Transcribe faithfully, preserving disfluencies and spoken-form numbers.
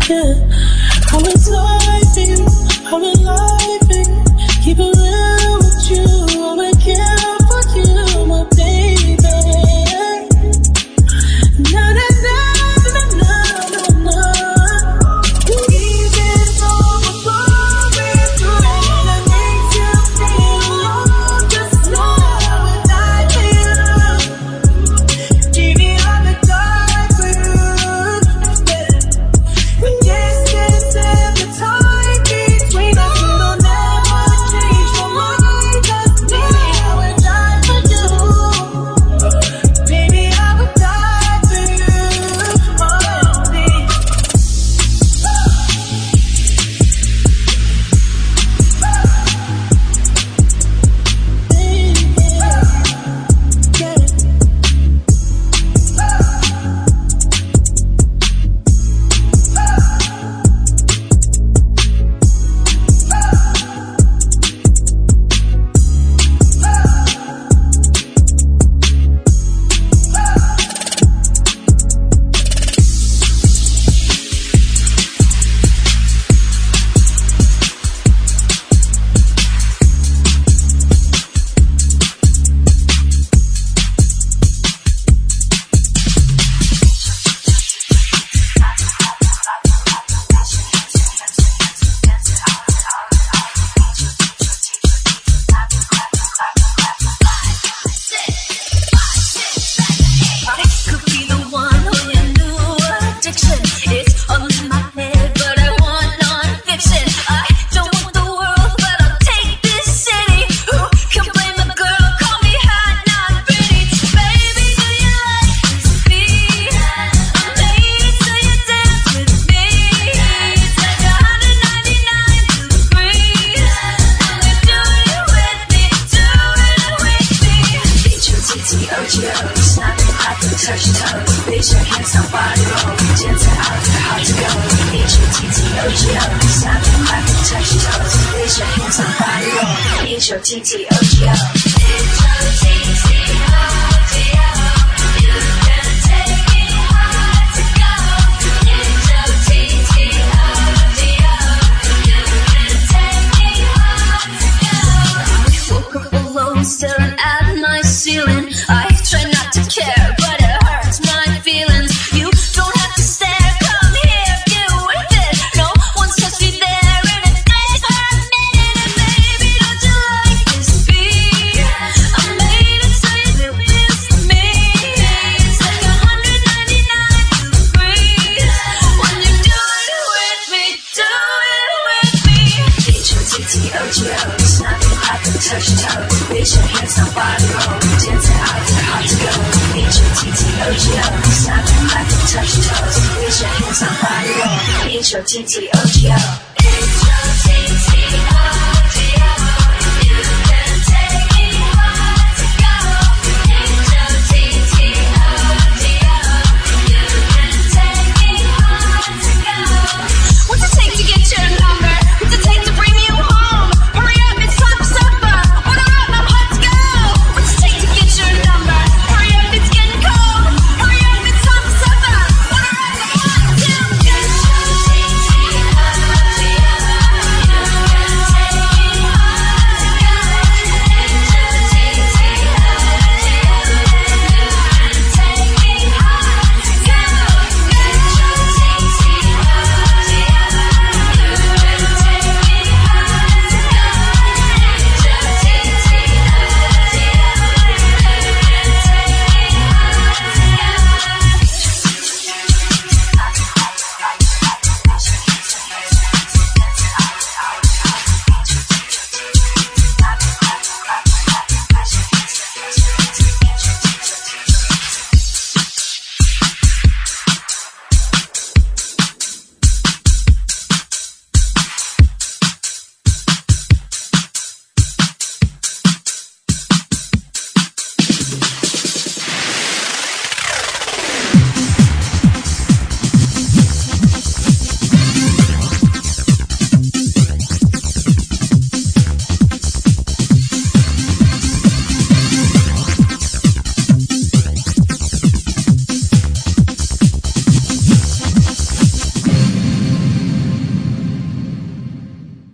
Yeah, I'm alive in you, I'm alive in you. Keep it real with you, I'ma care for you, my baby. Na na na na na na na. Even though we're going through it, that makes you feel alone, just know I would die for you. Baby, I would die for you. When distance and the time between us, it'll never change my mind. Just baby, I would die for you. Baby, I would die for you. Oh, baby. Staring at my ceiling, I try not to care, but it hurts my feelings. You don't have to stare, come here, get with it. No one's supposed to be there in a day for a minute. And baby, don't you like this beat? I made it so you do this to me. It's like one hundred ninety-nine degrees when you do it with me, do it with me. H O T T O G O, snapping like a touch toe. Raise your hands on body roll, dancing out there, hard to go. H O T T O G O, snapping like a touch toes. Raise your hands on body roll, H O T T O G O. H O T T O G O.